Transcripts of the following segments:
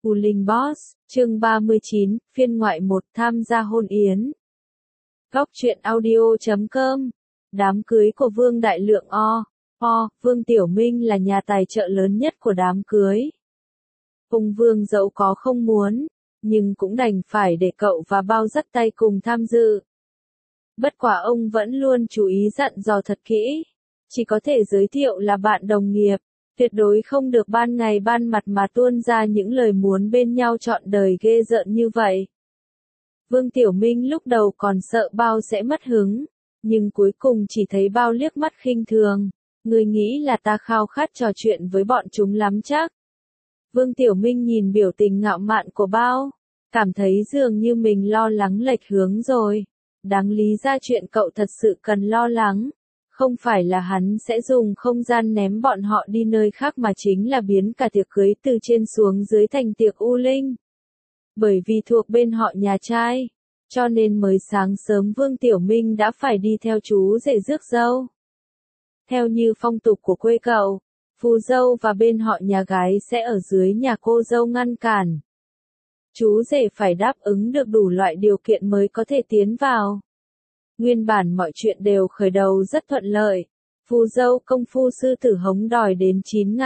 U Linh Boss, chương 39, phiên ngoại 1 tham gia hôn yến. Góc truyện audio.com. Đám cưới của Vương Đại Lượng Vương Tiểu Minh là nhà tài trợ lớn nhất của đám cưới. Ông Vương dẫu có không muốn, nhưng cũng đành phải để cậu và Bao dắt tay cùng tham dự. Bất quả ông vẫn luôn chú ý dặn dò thật kỹ, chỉ có thể giới thiệu là bạn đồng nghiệp. Tuyệt đối không được ban ngày ban mặt mà tuôn ra những lời muốn bên nhau trọn đời ghê rợn như vậy. Vương Tiểu Minh lúc đầu còn sợ Bao sẽ mất hứng, nhưng cuối cùng chỉ thấy Bao liếc mắt khinh thường. Người nghĩ là ta khao khát trò chuyện với bọn chúng lắm chắc. Vương Tiểu Minh nhìn biểu tình ngạo mạn của Bao, cảm thấy dường như mình lo lắng lệch hướng rồi. Đáng lý ra chuyện cậu thật sự cần lo lắng. Không phải là hắn sẽ dùng không gian ném bọn họ đi nơi khác mà chính là biến cả tiệc cưới từ trên xuống dưới thành tiệc U Linh. Bởi vì thuộc bên họ nhà trai, cho nên mới sáng sớm Vương Tiểu Minh đã phải đi theo chú rể rước dâu. Theo như phong tục của quê cậu, phù dâu và bên họ nhà gái sẽ ở dưới nhà cô dâu ngăn cản. Chú rể phải đáp ứng được đủ loại điều kiện mới có thể tiến vào. Nguyên bản mọi chuyện đều khởi đầu rất thuận lợi. Phù dâu công phu sư tử hống đòi đến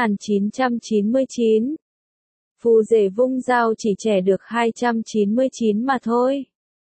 9.999. Phù rể vung dao chỉ trẻ được 299 mà thôi.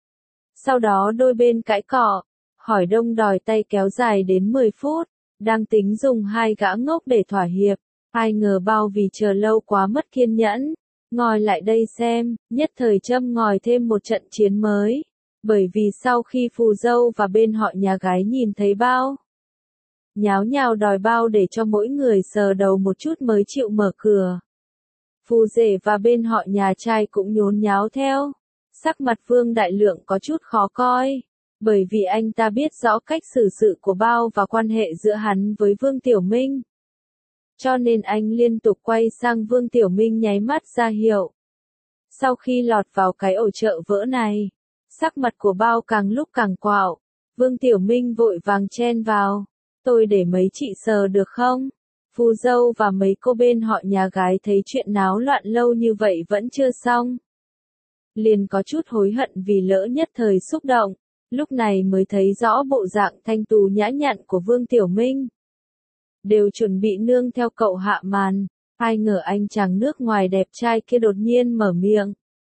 Sau đó đôi bên cãi cọ, hỏi đông đòi tây kéo dài đến 10 phút, đang tính dùng hai gã ngốc để thỏa hiệp. Ai ngờ Bao vì chờ lâu quá mất kiên nhẫn, ngồi lại đây xem, nhất thời châm ngòi thêm một trận chiến mới. Bởi vì sau khi phù dâu và bên họ nhà gái nhìn thấy Bao, nháo nhào đòi Bao để cho mỗi người sờ đầu một chút mới chịu mở cửa. Phù rể và bên họ nhà trai cũng nhốn nháo theo. Sắc mặt Vương Đại Lượng có chút khó coi, bởi vì anh ta biết rõ cách xử sự của Bao và quan hệ giữa hắn với Vương Tiểu Minh. Cho nên anh liên tục quay sang Vương Tiểu Minh nháy mắt ra hiệu. Sau khi lọt vào cái ổ chợ vỡ này, sắc mặt của Bao càng lúc càng quạo. Vương Tiểu Minh vội vàng chen vào. Tôi để mấy chị sờ được không? Phù dâu và mấy cô bên họ nhà gái thấy chuyện náo loạn lâu như vậy vẫn chưa xong. Liền có chút hối hận vì lỡ nhất thời xúc động. Lúc này mới thấy rõ bộ dạng thanh tú nhã nhặn của Vương Tiểu Minh. Đều chuẩn bị nương theo cậu hạ màn. Ai ngờ anh chàng nước ngoài đẹp trai kia đột nhiên mở miệng.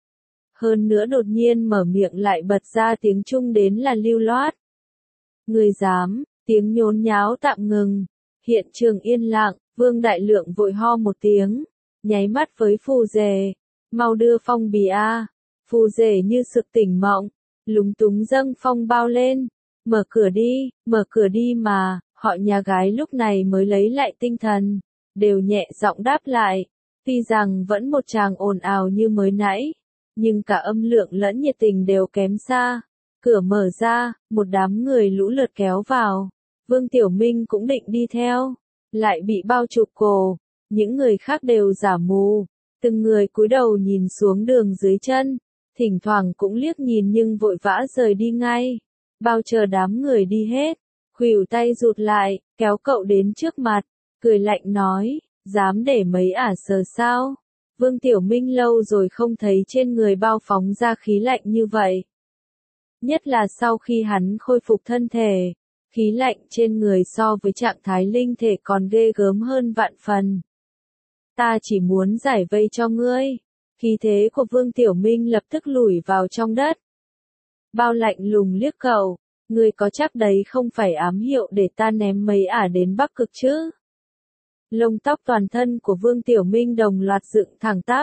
Hơn nữa đột nhiên mở miệng lại bật ra tiếng Trung đến là lưu loát. Người dám, tiếng nhốn nháo tạm ngừng. Hiện trường yên lặng, Vương Đại Lượng vội ho một tiếng, nháy mắt với phù rể. Mau đưa phong bì a. Phù rể như sực tỉnh mộng, lúng túng dâng phong bao lên. Mở cửa đi mà, họ nhà gái lúc này mới lấy lại tinh thần, đều nhẹ giọng đáp lại. Tuy rằng vẫn một tràng ồn ào như mới nãy, nhưng cả âm lượng lẫn nhiệt tình đều kém xa. Cửa mở ra, một đám người lũ lượt kéo vào. Vương Tiểu Minh cũng định đi theo, lại bị Bao chụp cổ. Những người khác đều giả mù, từng người cúi đầu nhìn xuống đường dưới chân, thỉnh thoảng cũng liếc nhìn nhưng vội vã rời đi ngay. Bao chờ đám người đi hết, khuỷu tay rụt lại, kéo cậu đến trước mặt, cười lạnh nói, dám để mấy ả sờ sao? Vương Tiểu Minh lâu rồi không thấy trên người Bao phóng ra khí lạnh như vậy. Nhất là sau khi hắn khôi phục thân thể, khí lạnh trên người so với trạng thái linh thể còn ghê gớm hơn vạn phần. Ta chỉ muốn giải vây cho ngươi. Khí thế của Vương Tiểu Minh lập tức lùi vào trong đất. Bao lạnh lùng liếc cậu, ngươi có chắc đấy không phải ám hiệu để ta ném mấy ả đến Bắc Cực chứ? Lông tóc toàn thân của Vương Tiểu Minh đồng loạt dựng thẳng tắp.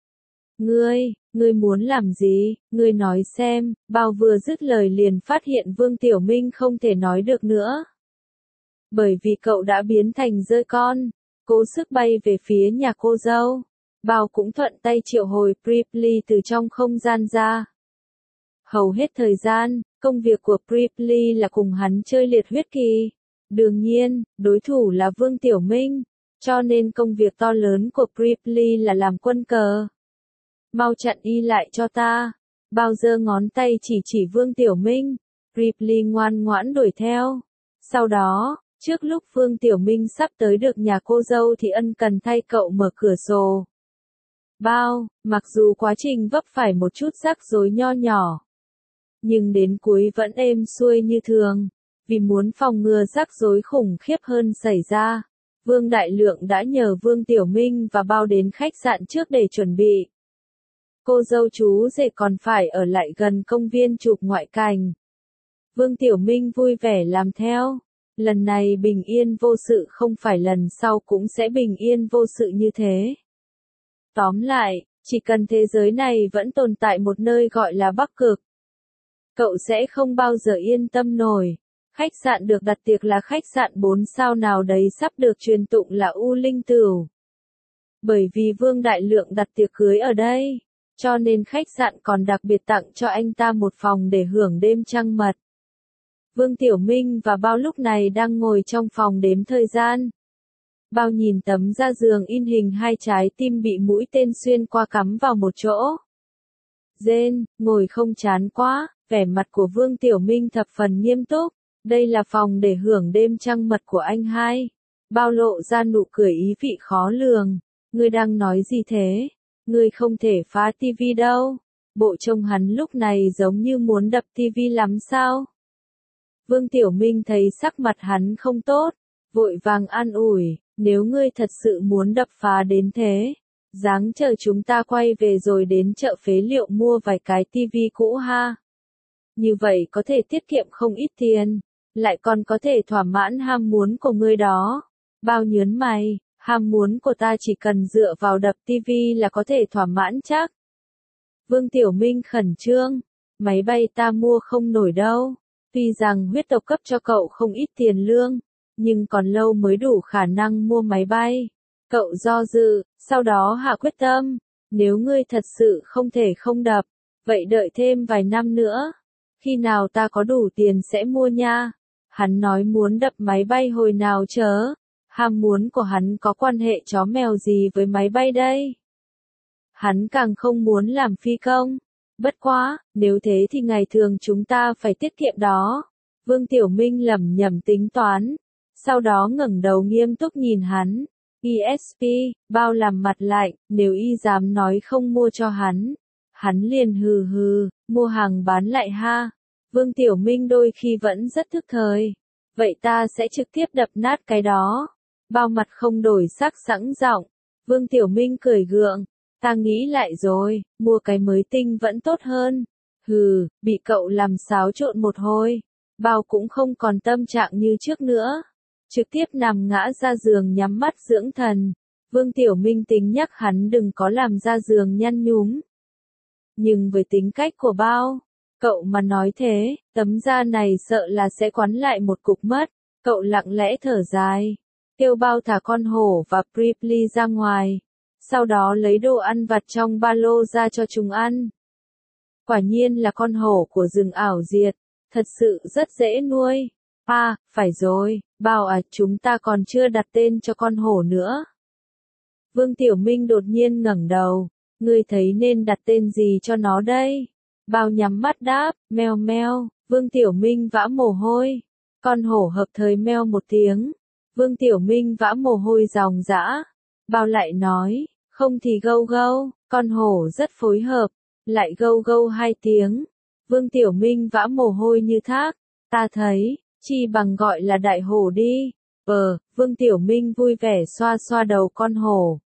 Ngươi muốn làm gì? Ngươi nói xem. Bao vừa dứt lời liền phát hiện Vương Tiểu Minh không thể nói được nữa. Bởi vì cậu đã biến thành rơi con, cố sức bay về phía nhà cô dâu. Bao cũng thuận tay triệu hồi Priply từ trong không gian ra. Hầu hết thời gian, công việc của Priply là cùng hắn chơi liệt huyết kỳ. Đương nhiên, đối thủ là Vương Tiểu Minh, cho nên công việc to lớn của Priply là làm quân cờ. Mau chặn y lại cho ta. Bao giơ ngón tay chỉ Vương Tiểu Minh. Priply ngoan ngoãn đuổi theo. Sau đó, trước lúc Vương Tiểu Minh sắp tới được nhà cô dâu thì ân cần thay cậu mở cửa sổ. Bao, mặc dù quá trình vấp phải một chút rắc rối nho nhỏ, nhưng đến cuối vẫn êm xuôi như thường. Vì muốn phòng ngừa rắc rối khủng khiếp hơn xảy ra, Vương Đại Lượng đã nhờ Vương Tiểu Minh và Bao đến khách sạn trước để chuẩn bị. Cô dâu chú rể còn phải ở lại gần công viên chụp ngoại cảnh. Vương Tiểu Minh vui vẻ làm theo. Lần này bình yên vô sự, không phải lần sau cũng sẽ bình yên vô sự như thế. Tóm lại, chỉ cần thế giới này vẫn tồn tại một nơi gọi là Bắc Cực, cậu sẽ không bao giờ yên tâm nổi. Khách sạn được đặt tiệc là khách sạn 4 sao nào đấy, sắp được truyền tụng là U Linh Tửu. Bởi vì Vương Đại Lượng đặt tiệc cưới ở đây, cho nên khách sạn còn đặc biệt tặng cho anh ta một phòng để hưởng đêm trăng mật. Vương Tiểu Minh và Bao lúc này đang ngồi trong phòng đếm thời gian. Bao nhìn tấm da giường in hình hai trái tim bị mũi tên xuyên qua cắm vào một chỗ. Rên, ngồi không chán quá, vẻ mặt của Vương Tiểu Minh thập phần nghiêm túc. Đây là phòng để hưởng đêm trăng mật của anh hai. Bao lộ ra nụ cười ý vị khó lường. Ngươi đang nói gì thế? Ngươi không thể phá tivi đâu. Bộ trông hắn lúc này giống như muốn đập tivi lắm sao? Vương Tiểu Minh thấy sắc mặt hắn không tốt, vội vàng an ủi, nếu ngươi thật sự muốn đập phá đến thế, ráng chờ chúng ta quay về rồi đến chợ phế liệu mua vài cái tivi cũ ha. Như vậy có thể tiết kiệm không ít tiền, lại còn có thể thỏa mãn ham muốn của ngươi đó. Bao nhớn mày, ham muốn của ta chỉ cần dựa vào đập tivi là có thể thỏa mãn chắc. Vương Tiểu Minh khẩn trương, máy bay ta mua không nổi đâu. Tuy rằng huyết tộc cấp cho cậu không ít tiền lương, nhưng còn lâu mới đủ khả năng mua máy bay. Cậu do dự, sau đó hạ quyết tâm, nếu ngươi thật sự không thể không đập, vậy đợi thêm vài năm nữa. Khi nào ta có đủ tiền sẽ mua nha. Hắn nói muốn đập máy bay hồi nào chớ. Ham muốn của hắn có quan hệ chó mèo gì với máy bay đây? Hắn càng không muốn làm phi công. Bất quá, nếu thế thì ngày thường chúng ta phải tiết kiệm đó. Vương Tiểu Minh lẩm nhẩm tính toán. Sau đó ngẩng đầu nghiêm túc nhìn hắn. ESP, Bao làm mặt lạnh, nếu y dám nói không mua cho hắn. Hắn liền hừ hừ, mua hàng bán lại ha. Vương Tiểu Minh đôi khi vẫn rất thức thời. Vậy ta sẽ trực tiếp đập nát cái đó. Bao mặt không đổi sắc sẵn giọng. Vương Tiểu Minh cười gượng. Ta nghĩ lại rồi, mua cái mới tinh vẫn tốt hơn. Hừ, bị cậu làm xáo trộn một hồi. Bao cũng không còn tâm trạng như trước nữa. Trực tiếp nằm ngã ra giường nhắm mắt dưỡng thần. Vương Tiểu Minh tính nhắc hắn đừng có làm ra giường nhăn nhúm. Nhưng với tính cách của Bao, cậu mà nói thế, tấm da này sợ là sẽ quắn lại một cục mất. Cậu lặng lẽ thở dài, kêu Bao thả con hổ và Pripley ra ngoài. Sau đó lấy đồ ăn vặt trong ba lô ra cho chúng ăn. Quả nhiên là con hổ của rừng ảo diệt, thật sự rất dễ nuôi. À, phải rồi, Bao à, chúng ta còn chưa đặt tên cho con hổ nữa. Vương Tiểu Minh đột nhiên ngẩng đầu, ngươi thấy nên đặt tên gì cho nó đây? Bao nhắm mắt đáp, meo meo. Vương Tiểu Minh vã mồ hôi. Con hổ hợp thời meo một tiếng. Vương Tiểu Minh vã mồ hôi ròng rã. Bao lại nói, không thì gâu gâu, con hổ rất phối hợp, lại gâu gâu 2 tiếng. Vương Tiểu Minh vã mồ hôi như thác, ta thấy, chi bằng gọi là đại hổ đi. Vương Tiểu Minh vui vẻ xoa xoa đầu con hổ.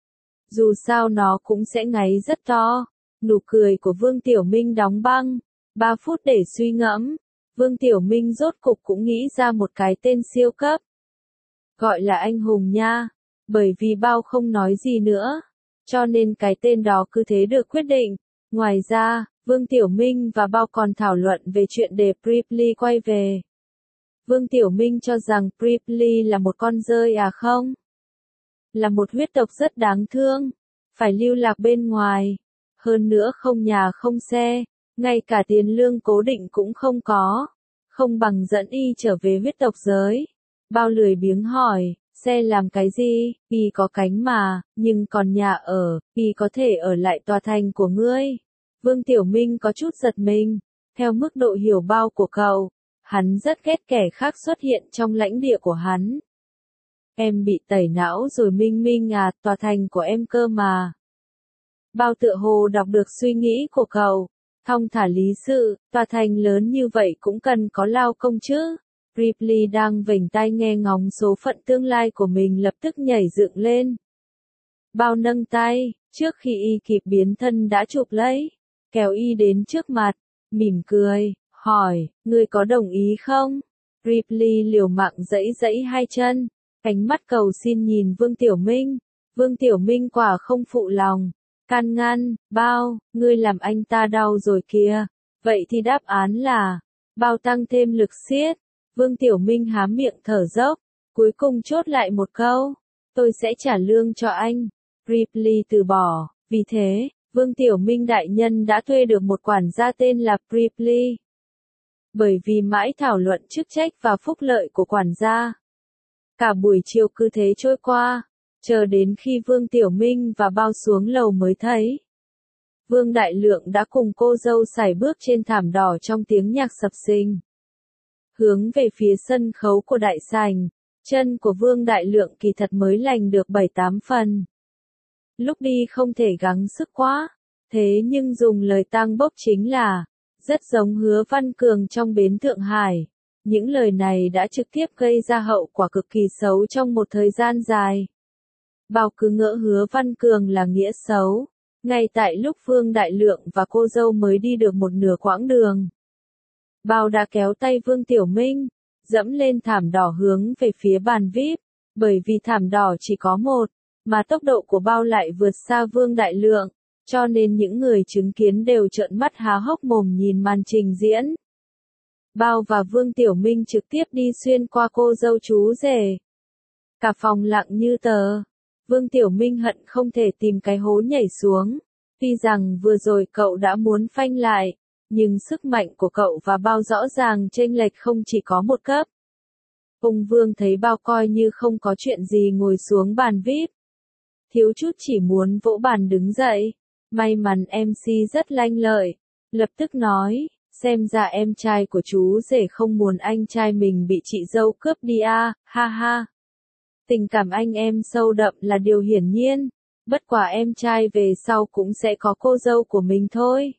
Dù sao nó cũng sẽ ngáy rất to. Nụ cười của Vương Tiểu Minh đóng băng. 3 phút để suy ngẫm, Vương Tiểu Minh rốt cục cũng nghĩ ra một cái tên siêu cấp. Gọi là anh hùng nha. Bởi vì Bao không nói gì nữa, cho nên cái tên đó cứ thế được quyết định. Ngoài ra, Vương Tiểu Minh và Bao còn thảo luận về chuyện để Pripley quay về. Vương Tiểu Minh cho rằng Pripley là một con dơi à không? Là một huyết tộc rất đáng thương, phải lưu lạc bên ngoài. Hơn nữa không nhà không xe, ngay cả tiền lương cố định cũng không có. Không bằng dẫn y trở về huyết tộc giới. Bao lười biếng hỏi. Xe làm cái gì, y có cánh mà, nhưng còn nhà ở, y có thể ở lại tòa thành của ngươi. Vương Tiểu Minh có chút giật mình, theo mức độ hiểu Bao của cậu, hắn rất ghét kẻ khác xuất hiện trong lãnh địa của hắn. Em bị tẩy não rồi Minh Minh à, tòa thành của em cơ mà. Bao tựa hồ đọc được suy nghĩ của cậu. Thong thả lý sự, tòa thành lớn như vậy cũng cần có lao công chứ. Ripley đang vểnh tai nghe ngóng số phận tương lai của mình lập tức nhảy dựng lên. Bao nâng tay, trước khi y kịp biến thân đã chụp lấy, kéo y đến trước mặt, mỉm cười, hỏi, ngươi có đồng ý không? Ripley liều mạng giãy giãy hai chân, ánh mắt cầu xin nhìn Vương Tiểu Minh. Vương Tiểu Minh quả không phụ lòng, can ngăn, Bao, ngươi làm anh ta đau rồi kìa. Vậy thì đáp án là, Bao tăng thêm lực siết. Vương Tiểu Minh há miệng thở dốc, cuối cùng chốt lại một câu, tôi sẽ trả lương cho anh. Ripley từ bỏ, vì thế, Vương Tiểu Minh đại nhân đã thuê được một quản gia tên là Ripley. Bởi vì mãi thảo luận chức trách và phúc lợi của quản gia. Cả buổi chiều cứ thế trôi qua, chờ đến khi Vương Tiểu Minh và Bao xuống lầu mới thấy. Vương Đại Lượng đã cùng cô dâu sải bước trên thảm đỏ trong tiếng nhạc sập sình. Hướng về phía sân khấu của đại sảnh, chân của Vương Đại Lượng kỳ thật mới lành được 7-8 phần. Lúc đi không thể gắng sức quá, thế nhưng dùng lời tang bốc chính là, rất giống Hứa Văn Cường trong bến Thượng Hải. Những lời này đã trực tiếp gây ra hậu quả cực kỳ xấu trong một thời gian dài. Bao cứ ngỡ Hứa Văn Cường là nghĩa xấu, ngay tại lúc Vương Đại Lượng và cô dâu mới đi được một nửa quãng đường. Bao đã kéo tay Vương Tiểu Minh, dẫm lên thảm đỏ hướng về phía bàn VIP, bởi vì thảm đỏ chỉ có một, mà tốc độ của Bao lại vượt xa Vương Đại Lượng, cho nên những người chứng kiến đều trợn mắt há hốc mồm nhìn màn trình diễn. Bao và Vương Tiểu Minh trực tiếp đi xuyên qua cô dâu chú rể. Cả phòng lặng như tờ. Vương Tiểu Minh hận không thể tìm cái hố nhảy xuống. Tuy rằng vừa rồi cậu đã muốn phanh lại, nhưng sức mạnh của cậu và Bao rõ ràng chênh lệch không chỉ có một cấp. Ông Vương thấy Bao coi như không có chuyện gì ngồi xuống bàn VIP. Thiếu chút chỉ muốn vỗ bàn đứng dậy. May mắn MC rất lanh lợi. Lập tức nói, xem ra em trai của chú rể không muốn anh trai mình bị chị dâu cướp đi à, ha ha. Tình cảm anh em sâu đậm là điều hiển nhiên. Bất quả em trai về sau cũng sẽ có cô dâu của mình thôi.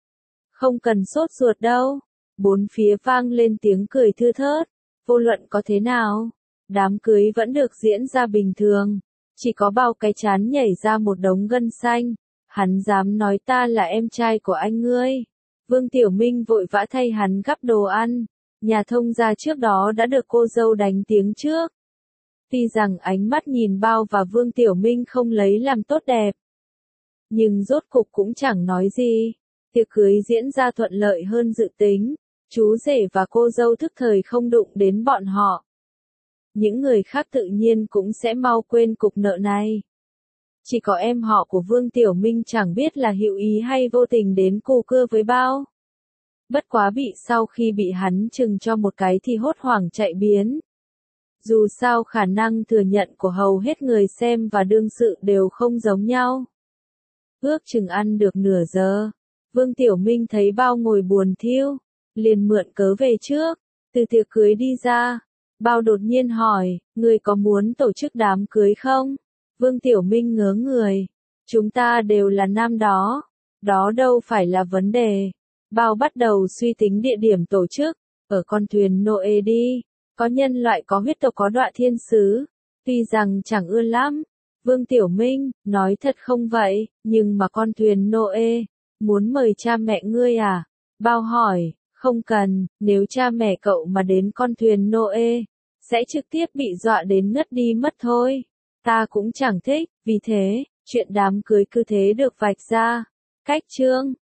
Không cần sốt ruột đâu. Bốn phía vang lên tiếng cười thưa thớt. Vô luận có thế nào, đám cưới vẫn được diễn ra bình thường. Chỉ có Bao cái chán nhảy ra một đống gân xanh. Hắn dám nói ta là em trai của anh ngươi. Vương Tiểu Minh vội vã thay hắn gắp đồ ăn. Nhà thông gia trước đó đã được cô dâu đánh tiếng trước. Tuy rằng ánh mắt nhìn Bao và Vương Tiểu Minh không lấy làm tốt đẹp. Nhưng rốt cục cũng chẳng nói gì. Tiệc cưới diễn ra thuận lợi hơn dự tính. Chú rể và cô dâu thức thời không đụng đến bọn họ. Những người khác tự nhiên cũng sẽ mau quên cục nợ này. Chỉ có em họ của Vương Tiểu Minh chẳng biết là hữu ý hay vô tình đến cù cưa với Bao. Bất quá bị sau khi bị hắn chừng cho một cái thì hốt hoảng chạy biến. Dù sao khả năng thừa nhận của hầu hết người xem và đương sự đều không giống nhau. Ước chừng ăn được nửa giờ, Vương Tiểu Minh thấy Bao ngồi buồn thiu, liền mượn cớ về trước, từ tiệc cưới đi ra. Bao đột nhiên hỏi, người có muốn tổ chức đám cưới không? Vương Tiểu Minh ngớ người, chúng ta đều là nam đó, đó đâu phải là vấn đề. Bao bắt đầu suy tính địa điểm tổ chức, ở con thuyền Noe đi, có nhân loại có huyết tộc có đọa thiên sứ, tuy rằng chẳng ưa lắm. Vương Tiểu Minh, nói thật không vậy, nhưng mà con thuyền Noe, muốn mời cha mẹ ngươi à? Bao hỏi, không cần, nếu cha mẹ cậu mà đến con thuyền Noe, sẽ trực tiếp bị dọa đến ngất đi mất thôi. Ta cũng chẳng thích, vì thế, chuyện đám cưới cứ thế được vạch ra. Cách chương